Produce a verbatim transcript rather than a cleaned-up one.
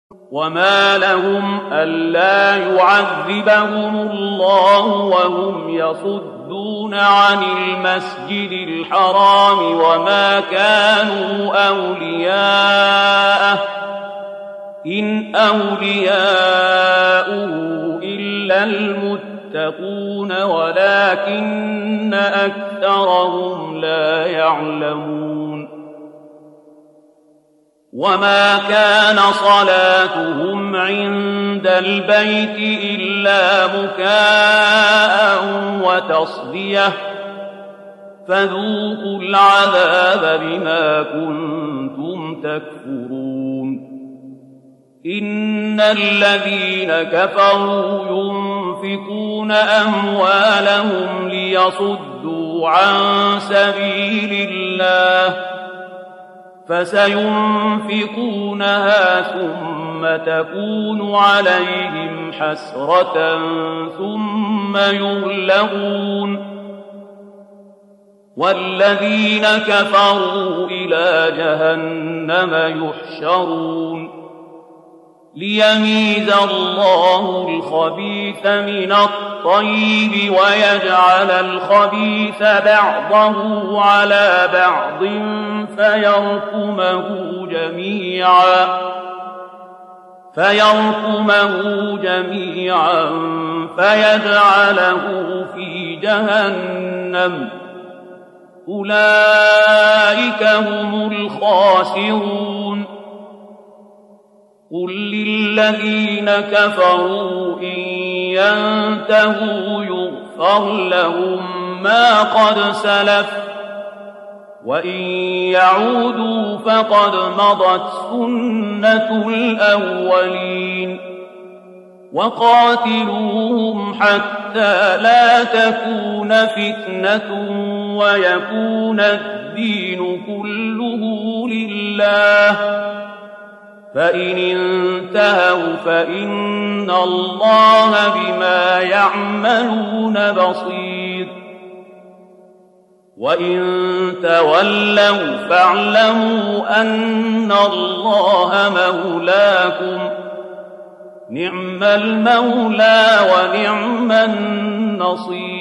وما لهم ألا يعذبهم الله وهم يصدون عن المسجد الحرام وما كانوا أولياءه إن أولياؤه إلا المتقون ولكن أكثرهم لا يعلمون وما كان صلاتهم عند البيت إلا مكاء وتصدية فذوقوا العذاب بما كنتم تكفرون إن الذين كفروا ينفقون أموالهم ليصدوا عن سبيل الله فسينفقونها ثم تكون عليهم حسرة ثم يغلبون والذين كفروا إلى جهنم يحشرون ليميز الله الخبيث من الطيب ويجعل الخبيث بعضه على بعض فيركمه جميعا فيركمه جميعا فيجعله في جهنم أولئك هم الخاسرون قل للذين كفروا إن ينتهوا يغفر لهم ما قد سلف وإن يعودوا فقد مضت سنة الأولين وقاتلوهم حتى لا تكون فتنة ويكون الدين كله لله فإن انتهوا فإن الله بما يعملون بصير وإن تولوا فاعلموا أن الله مولاكم نعم المولى ونعم النصير